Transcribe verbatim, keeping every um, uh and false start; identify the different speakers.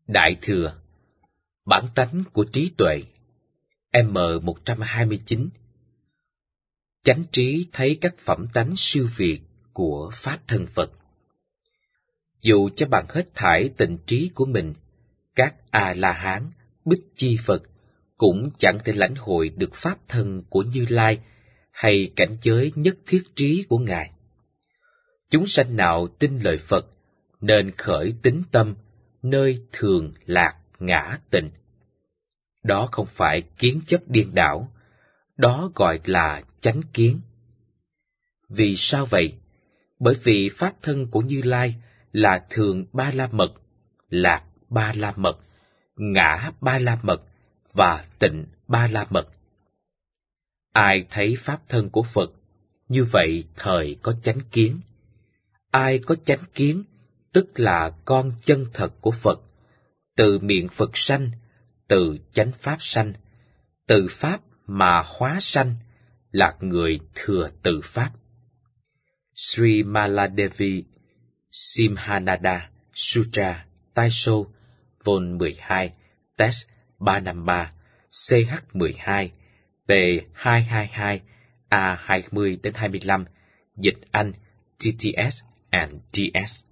Speaker 1: Đại Thừa, Bản tánh của trí tuệ, M một trăm hai mươi chín. Chánh trí thấy các phẩm tánh siêu việt của Pháp Thân Phật. Dù cho bạn hết thải tình trí của mình, các A-la-hán, Bích Chi Phật cũng chẳng thể lãnh hội được Pháp thân của Như Lai hay cảnh giới nhất thiết trí của Ngài. Chúng sanh nào tin lời Phật nên khởi tín tâm nơi thường lạc ngã tịnh. Đó không phải kiến chấp điên đảo, đó gọi là chánh kiến. Vì sao vậy? Bởi vì Pháp thân của Như Lai là thường ba la mật, lạc ba la mật, ngã ba la mật và tịnh ba la mật. Ai thấy Pháp thân của Phật, như vậy thời có chánh kiến. Ai có chánh kiến, tức là con chân thật của Phật, từ miệng Phật sanh, từ chánh Pháp sanh, từ Pháp mà hóa sanh, là người thừa từ Pháp. Sri Maladevi Simhanada Sutra Taisho Vol mười hai Text ba năm ba C H mười hai P hai hai hai A hai mươi đến hai mươi lăm. Dịch Anh T T S and D S.